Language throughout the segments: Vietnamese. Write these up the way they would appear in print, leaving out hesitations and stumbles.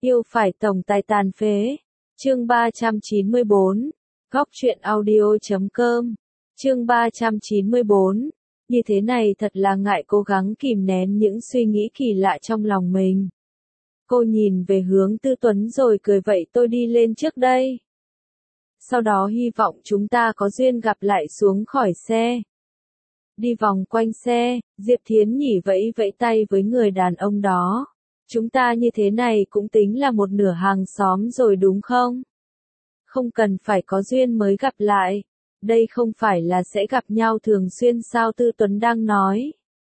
Yêu phải tổng tài tàn phế. Chương 394. Góc truyện audio.com. Chương 394. Như thế này thật là ngại, cố gắng kìm nén những suy nghĩ kỳ lạ trong lòng mình. Cô nhìn về hướng Tư Tuấn rồi cười, vậy tôi đi lên trước đây. Sau đó hy vọng chúng ta có duyên gặp lại. Xuống khỏi xe. Đi vòng quanh xe, Diệp Thiến Nhỉ vẫy vẫy tay với người đàn ông đó. Chúng ta như thế này cũng tính là một nửa hàng xóm rồi đúng không? Không cần phải có duyên mới gặp lại. Đây không phải là sẽ gặp nhau thường xuyên sao? Tư Tuấn đang nói.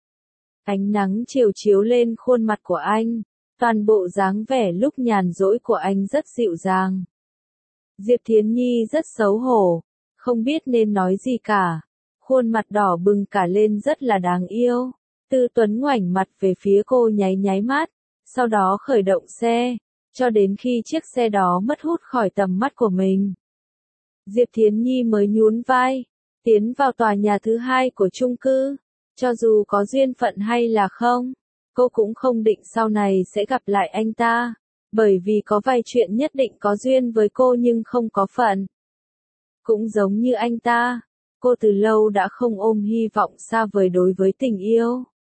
Ánh nắng chiều chiếu lên khuôn mặt của anh. Toàn bộ dáng vẻ lúc nhàn rỗi của anh rất dịu dàng. Diệp Thiến Nhi rất xấu hổ, không biết nên nói gì cả. Khuôn mặt đỏ bừng cả lên rất là đáng yêu. Tư Tuấn ngoảnh mặt về phía cô nháy nháy mắt, sau đó khởi động xe, cho đến khi chiếc xe đó mất hút khỏi tầm mắt của mình. Diệp Thiến Nhi mới nhún vai, tiến vào tòa nhà thứ hai của chung cư. Cho dù có duyên phận hay là không, cô cũng không định sau này sẽ gặp lại anh ta, bởi vì có vài chuyện nhất định có duyên với cô nhưng không có phận. Cũng giống như anh ta, cô từ lâu đã không ôm hy vọng xa vời đối với tình yêu.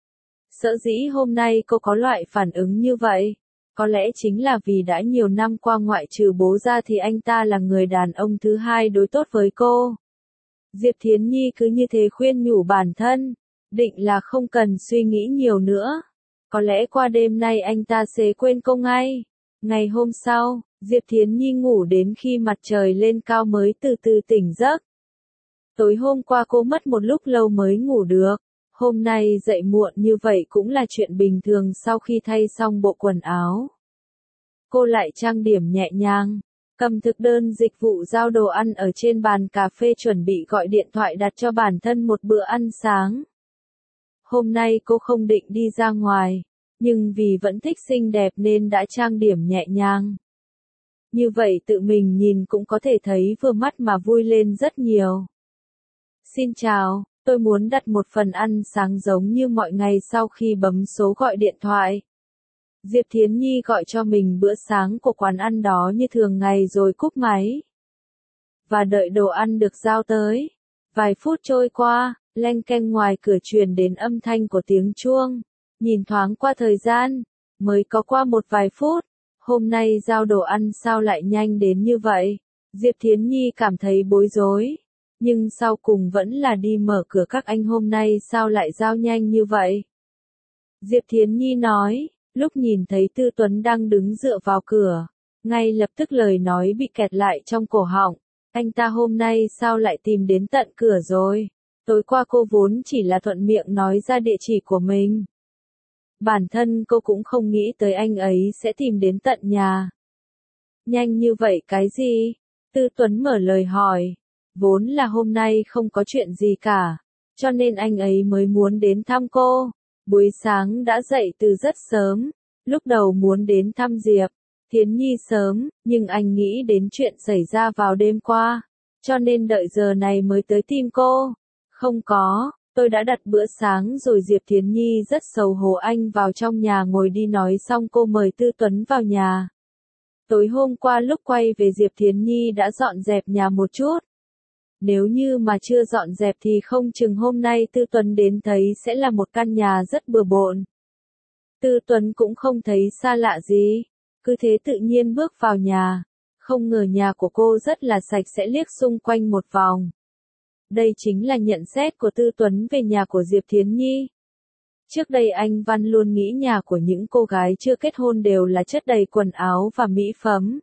Sở dĩ hôm nay cô có loại phản ứng như vậy, có lẽ chính là vì đã nhiều năm qua ngoại trừ bố ra thì anh ta là người đàn ông thứ hai đối tốt với cô. Diệp Thiến Nhi cứ như thế khuyên nhủ bản thân, định là không cần suy nghĩ nhiều nữa. Có lẽ qua đêm nay anh ta sẽ quên cô ngay. Ngày hôm sau, Diệp Thiến Nhi ngủ đến khi mặt trời lên cao mới từ từ tỉnh giấc. Tối hôm qua cô mất một lúc lâu mới ngủ được. Hôm nay dậy muộn như vậy cũng là chuyện bình thường. Sau khi thay xong bộ quần áo, cô lại trang điểm nhẹ nhàng, cầm thực đơn dịch vụ giao đồ ăn ở trên bàn cà phê, chuẩn bị gọi điện thoại đặt cho bản thân một bữa ăn sáng. Hôm nay cô không định đi ra ngoài, nhưng vì vẫn thích xinh đẹp nên đã trang điểm nhẹ nhàng. Như vậy tự mình nhìn cũng có thể thấy vừa mắt mà vui lên rất nhiều. Xin chào, tôi muốn đặt một phần ăn sáng giống như mọi ngày. Sau khi bấm số gọi điện thoại, Diệp Thiến Nhi gọi cho mình bữa sáng của quán ăn đó như thường ngày rồi cúp máy. Và đợi đồ ăn được giao tới. Vài phút trôi qua, leng keng ngoài cửa truyền đến âm thanh của tiếng chuông. Nhìn thoáng qua thời gian, mới có qua một vài phút. Hôm nay giao đồ ăn sao lại nhanh đến như vậy? Diệp Thiến Nhi cảm thấy bối rối. Nhưng sau cùng vẫn là đi mở cửa. Các anh hôm nay sao lại giao nhanh như vậy? Diệp Thiến Nhi nói, lúc nhìn thấy Tư Tuấn đang đứng dựa vào cửa, ngay lập tức lời nói bị kẹt lại trong cổ họng. Anh ta hôm nay sao lại tìm đến tận cửa rồi? Tối qua cô vốn chỉ là thuận miệng nói ra địa chỉ của mình. Bản thân cô cũng không nghĩ tới anh ấy sẽ tìm đến tận nhà. Nhanh như vậy cái gì? Tư Tuấn mở lời hỏi. Vốn là hôm nay không có chuyện gì cả, cho nên anh ấy mới muốn đến thăm cô. Buổi sáng đã dậy từ rất sớm, lúc đầu muốn đến thăm Diệp Thiến Nhi sớm, nhưng anh nghĩ đến chuyện xảy ra vào đêm qua, cho nên đợi giờ này mới tới tìm cô. Không có, tôi đã đặt bữa sáng rồi. Diệp Thiến Nhi rất xấu hổ. Anh vào trong nhà ngồi đi. Nói xong cô mời Tư Tuấn vào nhà. Tối hôm qua lúc quay về Diệp Thiến Nhi đã dọn dẹp nhà một chút. Nếu như mà chưa dọn dẹp thì không chừng hôm nay Tư Tuấn đến thấy sẽ là một căn nhà rất bừa bộn. Tư Tuấn cũng không thấy xa lạ gì, cứ thế tự nhiên bước vào nhà. Không ngờ nhà của cô rất là sạch sẽ. Liếc xung quanh một vòng. Đây chính là nhận xét của Tư Tuấn về nhà của Diệp Thiến Nhi. Trước đây anh Văn luôn nghĩ nhà của những cô gái chưa kết hôn đều là chất đầy quần áo và mỹ phẩm,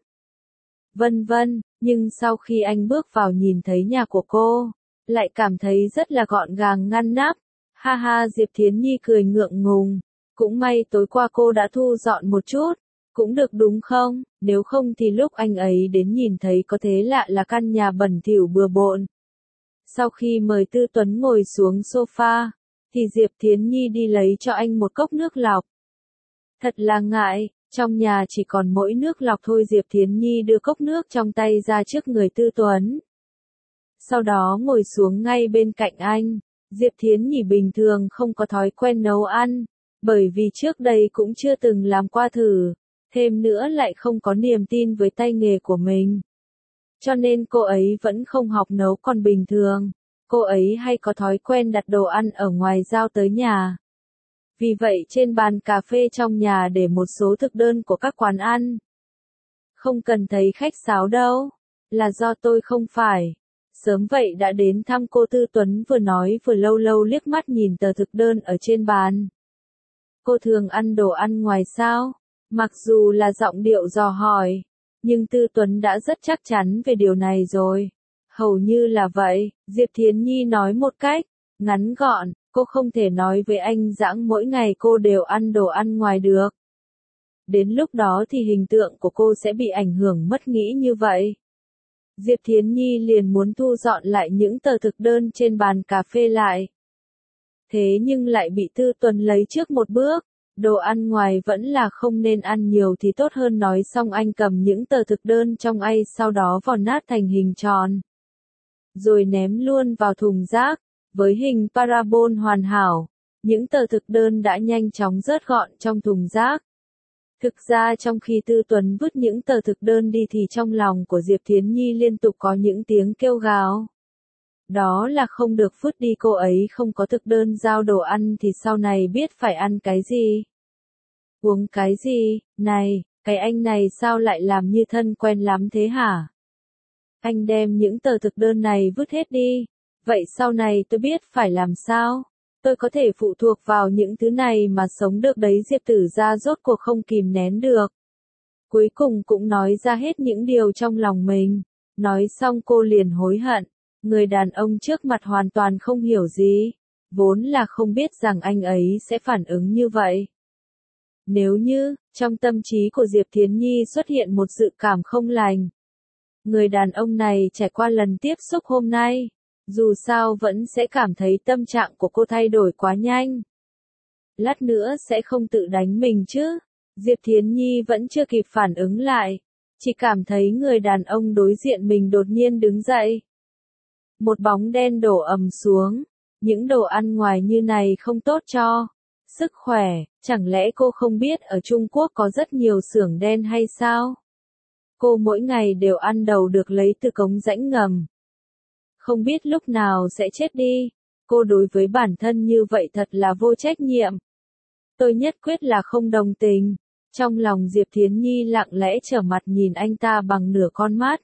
vân vân, nhưng sau khi anh bước vào nhìn thấy nhà của cô, lại cảm thấy rất là gọn gàng ngăn nắp. Ha ha, Diệp Thiến Nhi cười ngượng ngùng. Cũng may tối qua cô đã thu dọn một chút. Cũng được đúng không? Nếu không thì lúc anh ấy đến nhìn thấy có thế lạ là căn nhà bẩn thỉu bừa bộn. Sau khi mời Tư Tuấn ngồi xuống sofa, thì Diệp Thiến Nhi đi lấy cho anh một cốc nước lọc. Thật là ngại, trong nhà chỉ còn mỗi nước lọc thôi. Diệp Thiến Nhi đưa cốc nước trong tay ra trước người Tư Tuấn. Sau đó ngồi xuống ngay bên cạnh anh. Diệp Thiến Nhi bình thường không có thói quen nấu ăn, bởi vì trước đây cũng chưa từng làm qua thử. Thêm nữa lại không có niềm tin với tay nghề của mình. Cho nên cô ấy vẫn không học nấu còn bình thường. Cô ấy hay có thói quen đặt đồ ăn ở ngoài giao tới nhà. Vì vậy trên bàn cà phê trong nhà để một số thực đơn của các quán ăn. Không cần thấy khách sáo đâu. Là do tôi không phải. Sớm vậy đã đến thăm cô Tư Tuấn vừa nói vừa lâu lâu liếc mắt nhìn tờ thực đơn ở trên bàn. Cô thường ăn đồ ăn ngoài sao? Mặc dù là giọng điệu dò hỏi. Nhưng Tư Tuấn đã rất chắc chắn về điều này rồi. Hầu như là vậy, Diệp Thiến Nhi nói một cách ngắn gọn, cô không thể nói với anh rằng mỗi ngày cô đều ăn đồ ăn ngoài được. Đến lúc đó thì hình tượng của cô sẽ bị ảnh hưởng mất nghĩ như vậy. Diệp Thiến Nhi liền muốn thu dọn lại những tờ thực đơn trên bàn cà phê lại. Thế nhưng lại bị Tư Tuấn lấy trước một bước. Đồ ăn ngoài vẫn là không nên ăn nhiều thì tốt hơn nói xong anh cầm những tờ thực đơn trong sau đó vò nát thành hình tròn. Rồi ném luôn vào thùng rác, với hình parabol hoàn hảo. Những tờ thực đơn đã nhanh chóng rớt gọn trong thùng rác. Thực ra trong khi Tư Tuấn vứt những tờ thực đơn đi thì trong lòng của Diệp Thiến Nhi liên tục có những tiếng kêu gào. Đó là không được vứt đi, cô ấy không có thực đơn giao đồ ăn thì sau này biết phải ăn cái gì, uống cái gì. Này, cái anh này sao lại làm như thân quen lắm thế hả? Anh đem những tờ thực đơn này vứt hết đi. Vậy sau này tôi biết phải làm sao? Tôi có thể phụ thuộc vào những thứ này mà sống được đấy. Diệp Tử Gia rốt cuộc không kìm nén được. Cuối cùng cũng nói ra hết những điều trong lòng mình. Nói xong cô liền hối hận. Người đàn ông trước mặt hoàn toàn không hiểu gì. Vốn là không biết rằng anh ấy sẽ phản ứng như vậy. Nếu như, trong tâm trí của Diệp Thiến Nhi xuất hiện một dự cảm không lành. Người đàn ông này trải qua lần tiếp xúc hôm nay. Dù sao vẫn sẽ cảm thấy tâm trạng của cô thay đổi quá nhanh. Lát nữa sẽ không tự đánh mình chứ. Diệp Thiến Nhi vẫn chưa kịp phản ứng lại. Chỉ cảm thấy người đàn ông đối diện mình đột nhiên đứng dậy. Một bóng đen đổ ầm xuống. Những đồ ăn ngoài như này không tốt cho sức khỏe. Chẳng lẽ cô không biết ở Trung Quốc có rất nhiều xưởng đen hay sao? Cô mỗi ngày đều ăn đầu được lấy từ cống rãnh ngầm. Không biết lúc nào sẽ chết đi. Cô đối với bản thân như vậy thật là vô trách nhiệm. Tôi nhất quyết là không đồng tình. Trong lòng Diệp Thiến Nhi lặng lẽ trở mặt nhìn anh ta bằng nửa con mắt.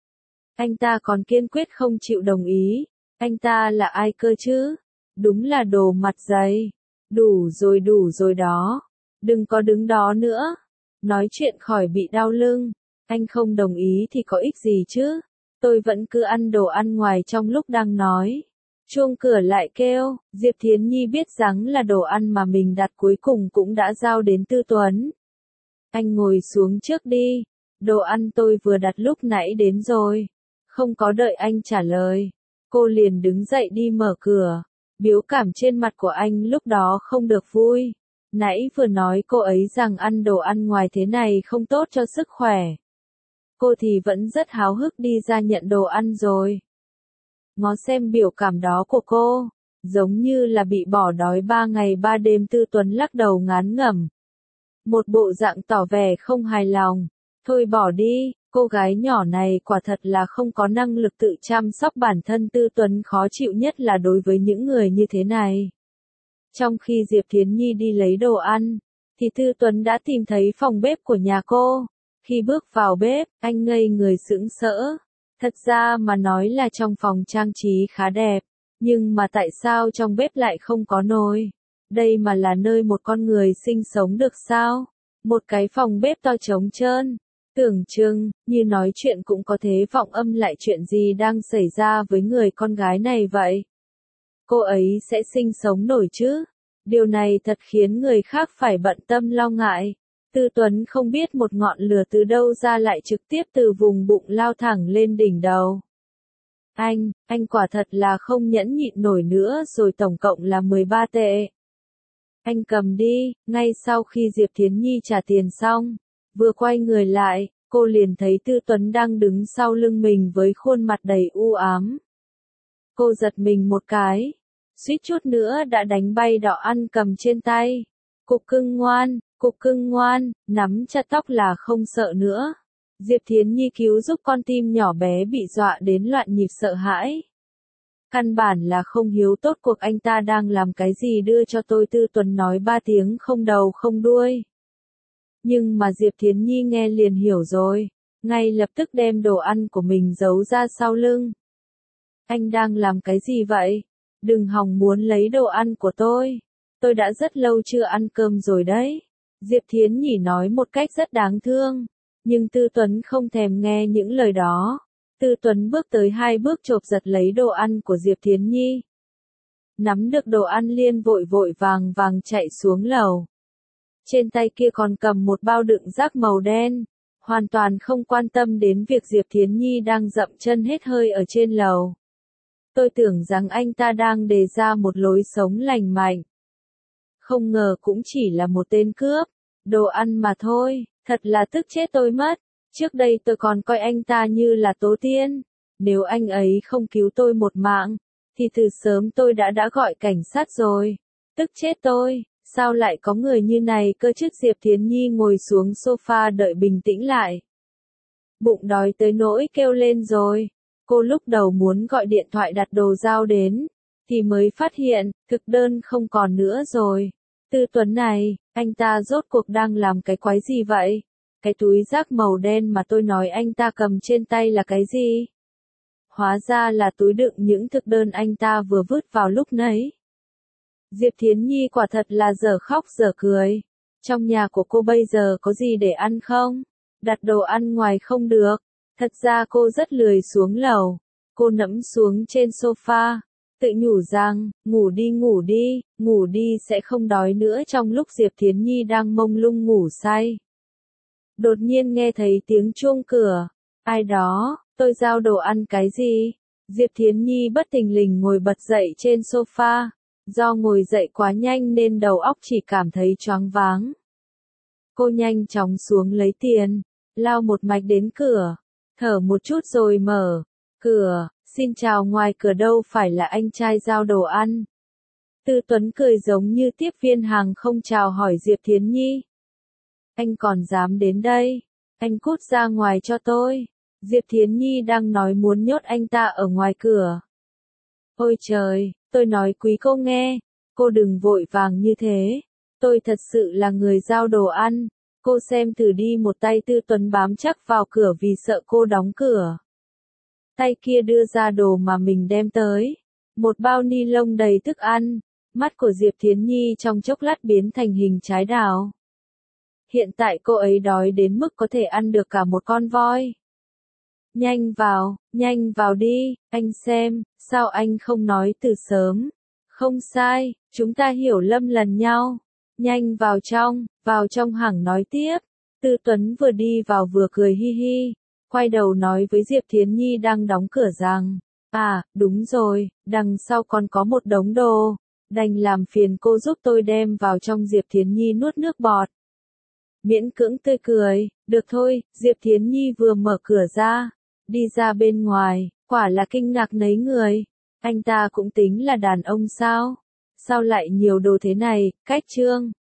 Anh ta còn kiên quyết không chịu đồng ý. Anh ta là ai cơ chứ? Đúng là đồ mặt dày. Đủ rồi đó. Đừng có đứng đó nữa. Nói chuyện khỏi bị đau lưng. Anh không đồng ý thì có ích gì chứ? Tôi vẫn cứ ăn đồ ăn ngoài trong lúc đang nói. Chuông cửa lại kêu, Diệp Thiến Nhi biết rằng là đồ ăn mà mình đặt cuối cùng cũng đã giao đến Tư Tuấn. Anh ngồi xuống trước đi. Đồ ăn tôi vừa đặt lúc nãy đến rồi. Không có đợi anh trả lời. Cô liền đứng dậy đi mở cửa. Biểu cảm trên mặt của anh lúc đó không được vui. Nãy vừa nói cô ấy rằng ăn đồ ăn ngoài thế này không tốt cho sức khỏe. Cô thì vẫn rất háo hức đi ra nhận đồ ăn rồi. Ngó xem biểu cảm đó của cô, giống như là bị bỏ đói 3 ngày 3 đêm. Tư Tuấn lắc đầu ngán ngẩm. Một bộ dạng tỏ vẻ không hài lòng. Thôi bỏ đi, cô gái nhỏ này quả thật là không có năng lực tự chăm sóc bản thân. Tư Tuấn khó chịu nhất là đối với những người như thế này. Trong khi Diệp Thiến Nhi đi lấy đồ ăn, thì Tư Tuấn đã tìm thấy phòng bếp của nhà cô. Khi bước vào bếp, anh ngây người sững sỡ. Thật ra mà nói là trong phòng trang trí khá đẹp, nhưng mà tại sao trong bếp lại không có nồi? Đây mà là nơi một con người sinh sống được sao? Một cái phòng bếp to trống trơn. Tưởng chừng, như nói chuyện cũng có thế vọng âm lại chuyện gì đang xảy ra với người con gái này vậy? Cô ấy sẽ sinh sống nổi chứ? Điều này thật khiến người khác phải bận tâm lo ngại. Tư Tuấn không biết một ngọn lửa từ đâu ra lại trực tiếp từ vùng bụng lao thẳng lên đỉnh đầu. Anh quả thật là không nhẫn nhịn nổi nữa rồi, tổng cộng là 13 tệ. Anh cầm đi. Ngay sau khi Diệp Thiến Nhi trả tiền xong, vừa quay người lại, cô liền thấy Tư Tuấn đang đứng sau lưng mình với khuôn mặt đầy u ám. Cô giật mình một cái, suýt chút nữa đã đánh bay đỏ ăn cầm trên tay. Cục cưng ngoan, Cục cưng ngoan, nắm chặt tóc là không sợ nữa. Diệp Thiến Nhi cứu giúp con tim nhỏ bé bị dọa đến loạn nhịp sợ hãi. Căn bản là không hiếu tốt, cuộc anh ta đang làm cái gì đưa cho tôi. Tư Tuấn nói 3 tiếng không đầu không đuôi. Nhưng mà Diệp Thiến Nhi nghe liền hiểu rồi, ngay lập tức đem đồ ăn của mình giấu ra sau lưng. Anh đang làm cái gì vậy? Đừng hòng muốn lấy đồ ăn của tôi đã rất lâu chưa ăn cơm rồi đấy. Diệp Thiến Nhi nói một cách rất đáng thương, nhưng Tư Tuấn không thèm nghe những lời đó. Tư Tuấn bước tới 2 bước chộp giật lấy đồ ăn của Diệp Thiến Nhi. Nắm được đồ ăn liền vội vội vàng vàng chạy xuống lầu. Trên tay kia còn cầm một bao đựng rác màu đen, hoàn toàn không quan tâm đến việc Diệp Thiến Nhi đang dậm chân hết hơi ở trên lầu. Tôi tưởng rằng anh ta đang đề ra một lối sống lành mạnh. Không ngờ cũng chỉ là một tên cướp, đồ ăn mà thôi, thật là tức chết tôi mất. Trước đây tôi còn coi anh ta như là tổ tiên. Nếu anh ấy không cứu tôi một mạng, thì từ sớm tôi đã gọi cảnh sát rồi. Tức chết tôi, sao lại có người như này cơ chứ? Diệp Thiến Nhi ngồi xuống sofa đợi bình tĩnh lại. Bụng đói tới nỗi kêu lên rồi. Cô lúc đầu muốn gọi điện thoại đặt đồ giao đến, thì mới phát hiện, thực đơn không còn nữa rồi. Tư Tuấn này, anh ta rốt cuộc đang làm cái quái gì vậy? Cái túi rác màu đen mà tôi nói anh ta cầm trên tay là cái gì? Hóa ra là túi đựng những thực đơn anh ta vừa vứt vào lúc nãy. Diệp Thiến Nhi quả thật là dở khóc dở cười. Trong nhà của cô bây giờ có gì để ăn không? Đặt đồ ăn ngoài không được. Thật ra cô rất lười xuống lầu. Cô nẫm xuống trên sofa, tự nhủ rằng, ngủ đi sẽ không đói nữa. Trong lúc Diệp Thiến Nhi đang mông lung ngủ say, đột nhiên nghe thấy tiếng chuông cửa. Ai đó, tôi giao đồ ăn cái gì? Diệp Thiến Nhi bất thình lình ngồi bật dậy trên sofa. Do ngồi dậy quá nhanh nên đầu óc chỉ cảm thấy choáng váng. Cô nhanh chóng xuống lấy tiền, lao một mạch đến cửa, thở một chút rồi mở cửa. Xin chào, ngoài cửa đâu phải là anh trai giao đồ ăn. Tư Tuấn cười giống như tiếp viên hàng không chào hỏi Diệp Thiến Nhi. Anh còn dám đến đây? Anh cút ra ngoài cho tôi. Diệp Thiến Nhi đang nói muốn nhốt anh ta ở ngoài cửa. Ôi trời, tôi nói quý cô nghe, cô đừng vội vàng như thế. Tôi thật sự là người giao đồ ăn. Cô xem thử đi. Một tay Tư Tuấn bám chắc vào cửa vì sợ cô đóng cửa. Tay kia đưa ra đồ mà mình đem tới. Một bao ni lông đầy thức ăn. Mắt của Diệp Thiến Nhi trong chốc lát biến thành hình trái đào. Hiện tại cô ấy đói đến mức có thể ăn được cả một con voi. Nhanh vào đi, anh xem, sao anh không nói từ sớm? Không sai, chúng ta hiểu lầm lần nhau. Nhanh vào trong hẳn nói tiếp. Tư Tuấn vừa đi vào vừa cười hi hi, quay đầu nói với Diệp Thiến Nhi đang đóng cửa rằng, à, đúng rồi, đằng sau còn có một đống đồ, đành làm phiền cô giúp tôi đem vào trong. Diệp Thiến Nhi nuốt nước bọt, miễn cưỡng tươi cười, được thôi. Diệp Thiến Nhi vừa mở cửa ra, đi ra bên ngoài, quả là kinh ngạc nấy người. Anh ta cũng tính là đàn ông sao? Sao lại nhiều đồ thế này? Cách chương